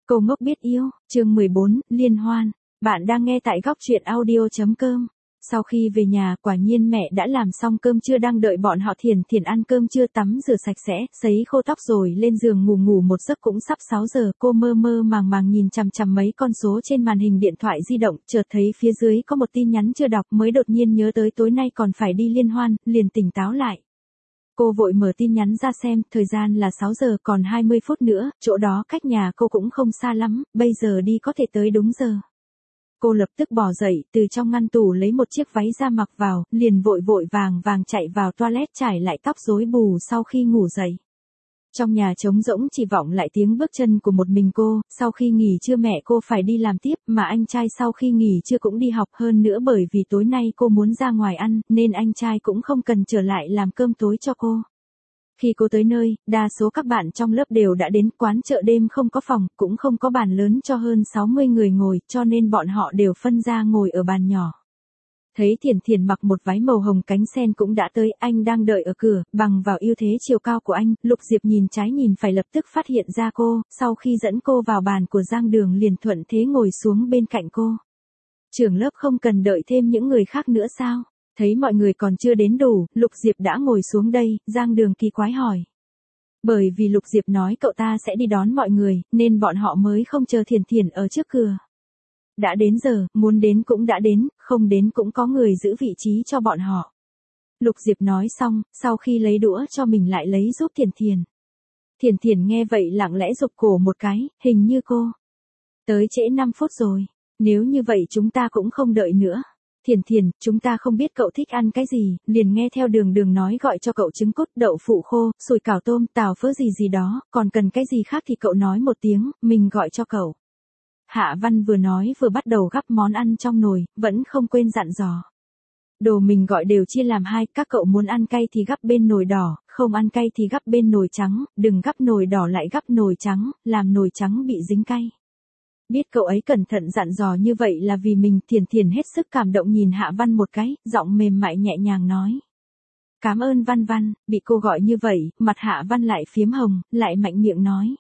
Cô ngốc biết yêu, chương 14, liên hoan. Bạn đang nghe tại góc truyện audio.com. Sau khi về nhà, quả nhiên mẹ đã làm xong cơm trưa đang đợi bọn họ Thiền ăn cơm trưa, tắm rửa sạch sẽ, sấy khô tóc rồi lên giường ngủ một giấc cũng sắp 6 giờ. Cô mơ màng nhìn chằm mấy con số trên màn hình điện thoại di động, chợt thấy phía dưới có một tin nhắn chưa đọc, mới đột nhiên nhớ tới tối nay còn phải đi liên hoan, liền tỉnh táo lại. Cô vội mở tin nhắn ra xem, thời gian là 6 giờ còn 20 phút nữa, chỗ đó cách nhà cô cũng không xa lắm, bây giờ đi có thể tới đúng giờ. Cô lập tức bỏ dậy, từ trong ngăn tủ lấy một chiếc váy ra mặc vào, liền vội vàng chạy vào toilet trải lại tóc rối bù sau khi ngủ dậy. Trong nhà trống rỗng chỉ vọng lại tiếng bước chân của một mình cô, sau khi nghỉ trưa mẹ cô phải đi làm tiếp, mà anh trai sau khi nghỉ trưa cũng đi học, hơn nữa bởi vì tối nay cô muốn ra ngoài ăn, nên anh trai cũng không cần trở lại làm cơm tối cho cô. Khi cô tới nơi, đa số các bạn trong lớp đều đã đến, quán chợ đêm không có phòng, cũng không có bàn lớn cho hơn 60 người ngồi, cho nên bọn họ đều phân ra ngồi ở bàn nhỏ. Thấy Thiền mặc một váy màu hồng cánh sen cũng đã tới, anh đang đợi ở cửa, bằng vào ưu thế chiều cao của anh, Lục Diệp nhìn trái nhìn phải lập tức phát hiện ra cô, sau khi dẫn cô vào bàn của Giang Đường liền thuận thế ngồi xuống bên cạnh cô. Trưởng lớp không cần đợi thêm những người khác nữa sao? Thấy mọi người còn chưa đến đủ, Lục Diệp đã ngồi xuống đây, Giang Đường kỳ quái hỏi. Bởi vì Lục Diệp nói cậu ta sẽ đi đón mọi người, nên bọn họ mới không chờ Thiền ở trước cửa. Đã đến giờ, muốn đến cũng đã đến, không đến cũng có người giữ vị trí cho bọn họ. Lục Diệp nói xong, sau khi lấy đũa cho mình lại lấy giúp Thiền. Thiền nghe vậy lặng lẽ rụt cổ một cái, hình như cô tới trễ 5 phút rồi, nếu như vậy chúng ta cũng không đợi nữa. Thiền, chúng ta không biết cậu thích ăn cái gì, liền nghe theo Đường nói gọi cho cậu trứng cút, đậu phụ khô, sủi cảo tôm, tàu phớ gì đó, còn cần cái gì khác thì cậu nói một tiếng, mình gọi cho cậu. Hạ Văn vừa nói vừa bắt đầu gắp món ăn trong nồi, vẫn không quên dặn dò. Đồ mình gọi đều chia làm hai, các cậu muốn ăn cay thì gắp bên nồi đỏ, không ăn cay thì gắp bên nồi trắng, đừng gắp nồi đỏ lại gắp nồi trắng, làm nồi trắng bị dính cay. Biết cậu ấy cẩn thận dặn dò như vậy là vì mình. Thiền hết sức cảm động nhìn Hạ Văn một cái, giọng mềm mại nhẹ nhàng nói. Cảm ơn Văn, bị cô gọi như vậy, mặt Hạ Văn lại phiếm hồng, lại mạnh miệng nói.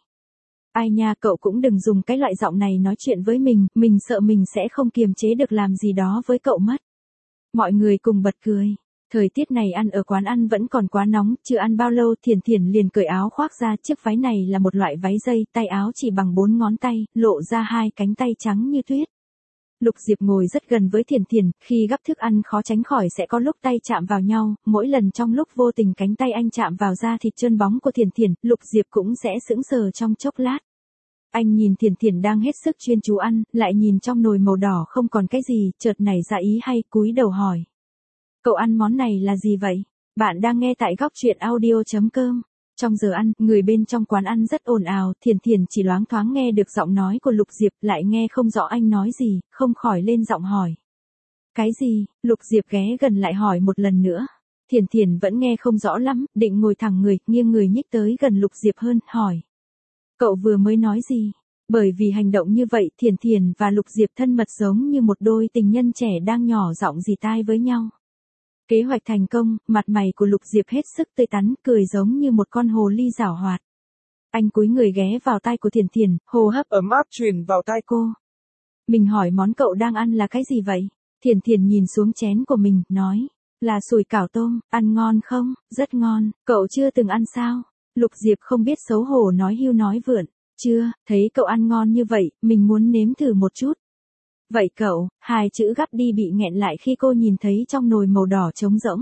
Ai nha, cậu cũng đừng dùng cái loại giọng này nói chuyện với mình sợ mình sẽ không kiềm chế được làm gì đó với cậu mất. Mọi người cùng bật cười. Thời tiết này ăn ở quán ăn vẫn còn quá nóng, chưa ăn bao lâu Thiền liền cởi áo khoác ra, chiếc váy này là một loại váy dây, tay áo chỉ bằng 4 ngón tay, lộ ra 2 cánh tay trắng như tuyết. Lục Diệp ngồi rất gần với Thiền, khi gắp thức ăn khó tránh khỏi sẽ có lúc tay chạm vào nhau, mỗi lần trong lúc vô tình cánh tay anh chạm vào da thịt trơn bóng của Thiền, Lục Diệp cũng sẽ sững sờ trong chốc lát. Anh nhìn Thiền đang hết sức chuyên chú ăn, lại nhìn trong nồi màu đỏ không còn cái gì, chợt nảy ra ý hay, cúi đầu hỏi. Cậu ăn món này là gì vậy? Bạn đang nghe tại góc truyện audio.com. Trong giờ ăn, người bên trong quán ăn rất ồn ào, Thiền chỉ loáng thoáng nghe được giọng nói của Lục Diệp, lại nghe không rõ anh nói gì, không khỏi lên giọng hỏi. Cái gì? Lục Diệp ghé gần lại hỏi một lần nữa. Thiền vẫn nghe không rõ lắm, định ngồi thẳng người, nghiêng người nhích tới gần Lục Diệp hơn, hỏi. Cậu vừa mới nói gì? Bởi vì hành động như vậy, Thiền và Lục Diệp thân mật giống như một đôi tình nhân trẻ đang nhỏ giọng rì tai với nhau. Kế hoạch thành công, mặt mày của Lục Diệp hết sức tươi tắn, cười giống như một con hồ ly giảo hoạt. Anh cúi người ghé vào tai của Thiền, hô hấp ấm áp truyền vào tai cô. Mình hỏi món cậu đang ăn là cái gì vậy? Thiền nhìn xuống chén của mình, nói. Là sủi cảo tôm, ăn ngon không? Rất ngon, cậu chưa từng ăn sao? Lục Diệp không biết xấu hổ nói hưu nói vượn. Chưa, thấy cậu ăn ngon như vậy, mình muốn nếm thử một chút. Vậy cậu, 2 chữ gắp đi bị nghẹn lại khi cô nhìn thấy trong nồi màu đỏ trống rỗng.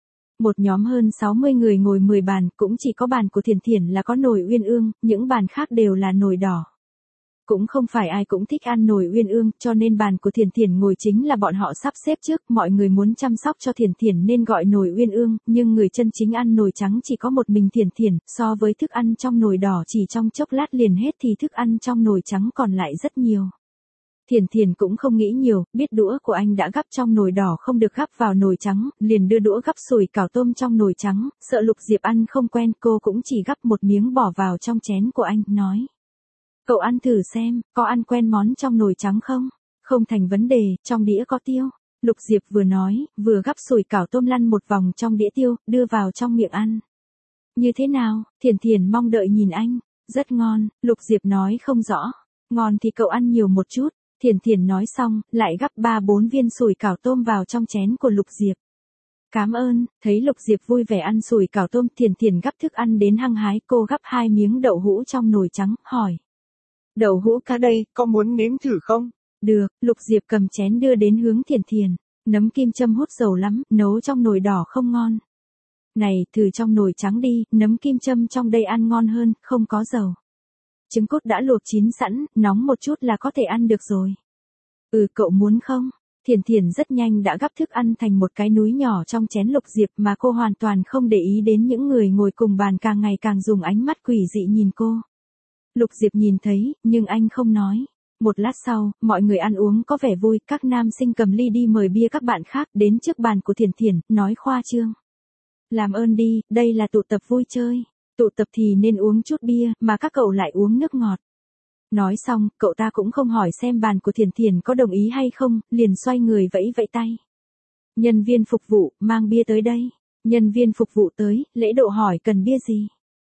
Một nhóm hơn 60 người ngồi 10 bàn, cũng chỉ có bàn của Thiền là có nồi uyên ương, những bàn khác đều là nồi đỏ. Cũng không phải ai cũng thích ăn nồi uyên ương, cho nên bàn của Thiền ngồi chính là bọn họ sắp xếp trước, mọi người muốn chăm sóc cho Thiền nên gọi nồi uyên ương, nhưng người chân chính ăn nồi trắng chỉ có một mình Thiền, so với thức ăn trong nồi đỏ chỉ trong chốc lát liền hết thì thức ăn trong nồi trắng còn lại rất nhiều. Thiền cũng không nghĩ nhiều, biết đũa của anh đã gắp trong nồi đỏ không được gắp vào nồi trắng, liền đưa đũa gắp sủi cảo tôm trong nồi trắng, sợ Lục Diệp ăn không quen, cô cũng chỉ gắp một miếng bỏ vào trong chén của anh, nói. Cậu ăn thử xem, có ăn quen món trong nồi trắng không? Không thành vấn đề, trong đĩa có tiêu. Lục Diệp vừa nói, vừa gắp sủi cảo tôm lăn một vòng trong đĩa tiêu, đưa vào trong miệng ăn. Như thế nào? Thiền mong đợi nhìn anh. Rất ngon, Lục Diệp nói không rõ. Ngon thì cậu ăn nhiều một chút. Thiển Thiển nói xong, lại gắp 3-4 viên sủi cảo tôm vào trong chén của Lục Diệp. Cảm ơn, thấy Lục Diệp vui vẻ ăn sủi cảo tôm, Thiển Thiển gắp thức ăn đến hăng hái, cô gắp 2 miếng đậu hũ trong nồi trắng, hỏi. Đậu hũ cá đây, có muốn nếm thử không? Được, Lục Diệp cầm chén đưa đến hướng Thiển Thiển. Nấm kim châm hút dầu lắm, nấu trong nồi đỏ không ngon. Này, thử trong nồi trắng đi, nấm kim châm trong đây ăn ngon hơn, không có dầu. Trứng cút đã luộc chín sẵn, nóng một chút là có thể ăn được rồi. Cậu muốn không? Thiển Thiển rất nhanh đã gắp thức ăn thành một cái núi nhỏ trong chén Lục Diệp mà cô hoàn toàn không để ý đến những người ngồi cùng bàn càng ngày càng dùng ánh mắt quỷ dị nhìn cô. Lục Diệp nhìn thấy, nhưng anh không nói. Một lát sau, mọi người ăn uống có vẻ vui, các nam sinh cầm ly đi mời bia các bạn khác đến trước bàn của Thiển Thiển, nói khoa trương. Làm ơn đi, đây là tụ tập vui chơi. Tụ tập thì nên uống chút bia, mà các cậu lại uống nước ngọt. Nói xong, cậu ta cũng không hỏi xem bàn của Thiển Thiển có đồng ý hay không, liền xoay người vẫy vẫy tay. Nhân viên phục vụ, mang bia tới đây. Nhân viên phục vụ tới, lễ độ hỏi cần bia gì.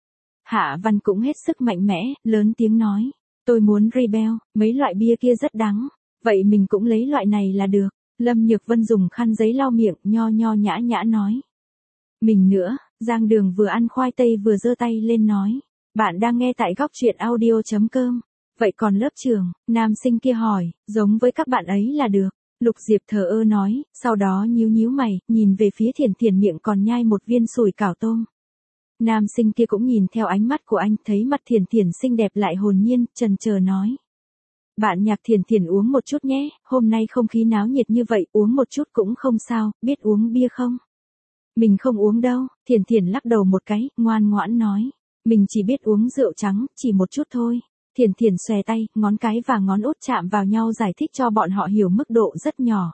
Hạ Văn cũng hết sức mạnh mẽ, lớn tiếng nói. Tôi muốn Rebel, mấy loại bia kia rất đắng. Vậy mình cũng lấy loại này là được. Lâm Nhược Vân dùng khăn giấy lau miệng, nho nhã nhã nói. Mình nữa, Giang Đường vừa ăn khoai tây vừa giơ tay lên nói. Bạn đang nghe tại góc truyện audio.com. Vậy còn lớp trưởng, nam sinh kia hỏi, giống với các bạn ấy là được. Lục Diệp thờ ơ nói, sau đó nhíu mày, nhìn về phía Thiển Thiển miệng còn nhai một viên sủi cảo tôm. Nam sinh kia cũng nhìn theo ánh mắt của anh, thấy mặt Thiển Thiển xinh đẹp lại hồn nhiên, chần chờ nói. Bạn nhạc Thiển Thiển uống một chút nhé, hôm nay không khí náo nhiệt như vậy, uống một chút cũng không sao, biết uống bia không? Mình không uống đâu, Thiển Thiển lắc đầu một cái, ngoan ngoãn nói. Mình chỉ biết uống rượu trắng, chỉ một chút thôi. Thiển Thiển xòe tay, ngón cái và ngón út chạm vào nhau giải thích cho bọn họ hiểu mức độ rất nhỏ.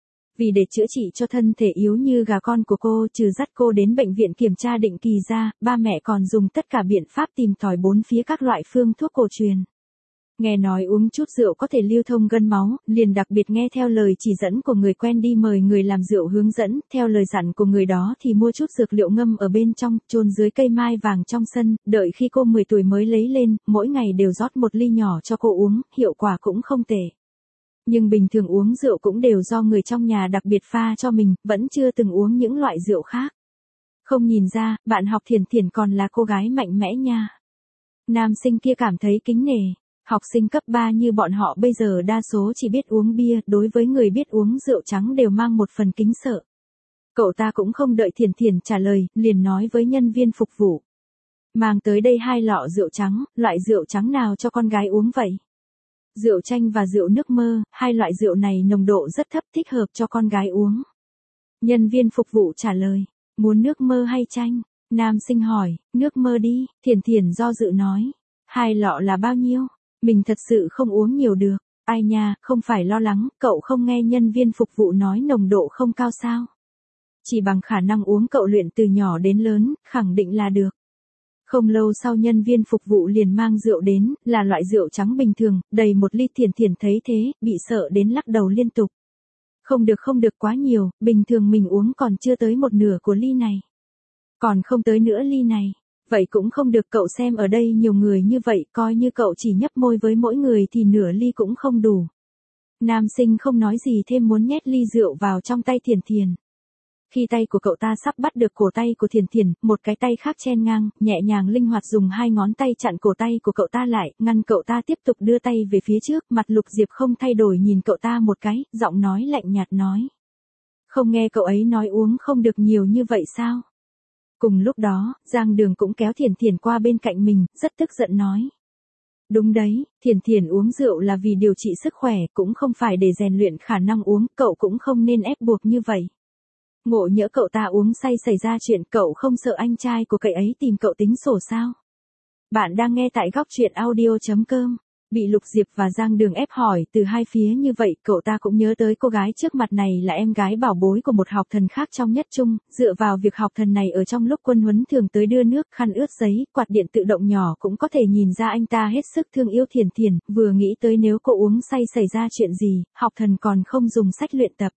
Vì để chữa trị cho thân thể yếu như gà con của cô, trừ dắt cô đến bệnh viện kiểm tra định kỳ ra, ba mẹ còn dùng tất cả biện pháp tìm tòi bốn phía các loại phương thuốc cổ truyền. Nghe nói uống chút rượu có thể lưu thông gân máu, liền đặc biệt nghe theo lời chỉ dẫn của người quen đi mời người làm rượu hướng dẫn, theo lời dặn của người đó thì mua chút dược liệu ngâm ở bên trong, chôn dưới cây mai vàng trong sân, đợi khi cô 10 tuổi mới lấy lên, mỗi ngày đều rót một ly nhỏ cho cô uống, hiệu quả cũng không tệ. Nhưng bình thường uống rượu cũng đều do người trong nhà đặc biệt pha cho mình, vẫn chưa từng uống những loại rượu khác. Không nhìn ra, bạn học Thiển Thiển còn là cô gái mạnh mẽ nha. Nam sinh kia cảm thấy kính nể. Học sinh cấp 3 như bọn họ bây giờ đa số chỉ biết uống bia, đối với người biết uống rượu trắng đều mang một phần kính sợ. Cậu ta cũng không đợi Thiển Thiển trả lời, liền nói với nhân viên phục vụ. Mang tới đây 2 lọ rượu trắng, loại rượu trắng nào cho con gái uống vậy? Rượu chanh và rượu nước mơ, 2 loại rượu này nồng độ rất thấp, thích hợp cho con gái uống. Nhân viên phục vụ trả lời, muốn nước mơ hay chanh? Nam sinh hỏi, nước mơ đi, Thiển Thiển do dự nói. 2 lọ là bao nhiêu? Mình thật sự không uống nhiều được. Ai nha, không phải lo lắng, cậu không nghe nhân viên phục vụ nói nồng độ không cao sao? Chỉ bằng khả năng uống cậu luyện từ nhỏ đến lớn, khẳng định là được. Không lâu sau nhân viên phục vụ liền mang rượu đến, là loại rượu trắng bình thường, đầy một ly. Thiển Thiển thấy thế, bị sợ đến lắc đầu liên tục. Không được quá nhiều, bình thường mình uống còn chưa tới một nửa của ly này. Còn không tới nửa ly này. Vậy cũng không được, cậu xem ở đây nhiều người như vậy, coi như cậu chỉ nhấp môi với mỗi người thì nửa ly cũng không đủ. Nam sinh không nói gì thêm muốn nhét ly rượu vào trong tay Thiển Thiển. Khi tay của cậu ta sắp bắt được cổ tay của Thiển Thiển, một cái tay khác chen ngang, nhẹ nhàng linh hoạt dùng 2 ngón tay chặn cổ tay của cậu ta lại, ngăn cậu ta tiếp tục đưa tay về phía trước. Mặt Lục Diệp không thay đổi nhìn cậu ta một cái, giọng nói lạnh nhạt nói. Không nghe cậu ấy nói uống không được nhiều như vậy sao? Cùng lúc đó, Giang Đường cũng kéo Thiển Thiển qua bên cạnh mình, rất tức giận nói. Đúng đấy, Thiển Thiển uống rượu là vì điều trị sức khỏe, cũng không phải để rèn luyện khả năng uống, cậu cũng không nên ép buộc như vậy. Ngộ nhỡ cậu ta uống say xảy ra chuyện, cậu không sợ anh trai của cậu ấy tìm cậu tính sổ sao? Bạn đang nghe tại góc truyện audio.com. Bị Lục Diệp và Giang Đường ép hỏi từ hai phía như vậy, cậu ta cũng nhớ tới cô gái trước mặt này là em gái bảo bối của một học thần khác trong nhất trung, dựa vào việc học thần này ở trong lúc quân huấn thường tới đưa nước, khăn ướt giấy, quạt điện tự động nhỏ cũng có thể nhìn ra anh ta hết sức thương yêu Thiển Thiển, vừa nghĩ tới nếu cô uống say xảy ra chuyện gì, học thần còn không dùng sách luyện tập.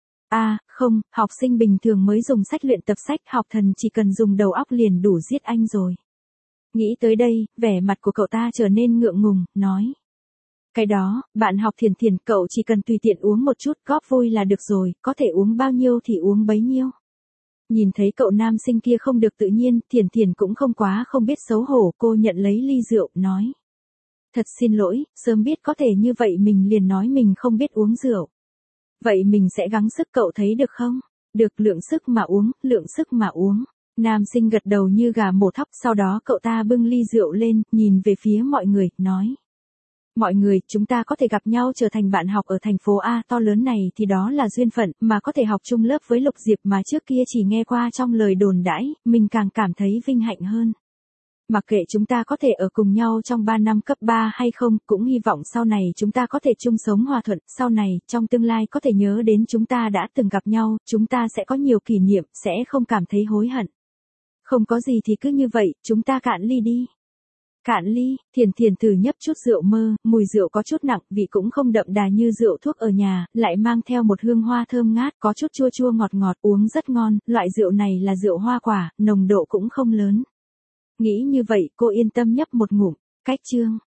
Không, học sinh bình thường mới dùng sách luyện tập, sách học thần chỉ cần dùng đầu óc liền đủ giết anh rồi. Nghĩ tới đây, vẻ mặt của cậu ta trở nên ngượng ngùng, nói. Cái đó, bạn học Thiền Thiền, cậu chỉ cần tùy tiện uống một chút, góp vui là được rồi, có thể uống bao nhiêu thì uống bấy nhiêu. Nhìn thấy cậu nam sinh kia không được tự nhiên, Thiền Thiền cũng không quá không biết xấu hổ, cô nhận lấy ly rượu, nói. Thật xin lỗi, sớm biết có thể như vậy mình liền nói mình không biết uống rượu. Vậy mình sẽ gắng sức, cậu thấy được không? Được, lượng sức mà uống, lượng sức mà uống. Nam sinh gật đầu như gà mổ thóc, sau đó cậu ta bưng ly rượu lên, nhìn về phía mọi người, nói. Mọi người, chúng ta có thể gặp nhau trở thành bạn học ở thành phố A to lớn này thì đó là duyên phận, mà có thể học chung lớp với Lục Diệp mà trước kia chỉ nghe qua trong lời đồn đãi, mình càng cảm thấy vinh hạnh hơn. Mặc kệ chúng ta có thể ở cùng nhau trong 3 năm cấp 3 hay không, cũng hy vọng sau này chúng ta có thể chung sống hòa thuận, sau này, trong tương lai có thể nhớ đến chúng ta đã từng gặp nhau, chúng ta sẽ có nhiều kỷ niệm, sẽ không cảm thấy hối hận. Không có gì thì cứ như vậy, chúng ta cạn ly đi. Cạn ly, Thiền Thiền thử nhấp chút rượu mơ, mùi rượu có chút nặng, vị cũng không đậm đà như rượu thuốc ở nhà, lại mang theo một hương hoa thơm ngát, có chút chua chua ngọt ngọt, uống rất ngon, loại rượu này là rượu hoa quả, nồng độ cũng không lớn. Nghĩ như vậy, cô yên tâm nhấp một ngụm, cách chương.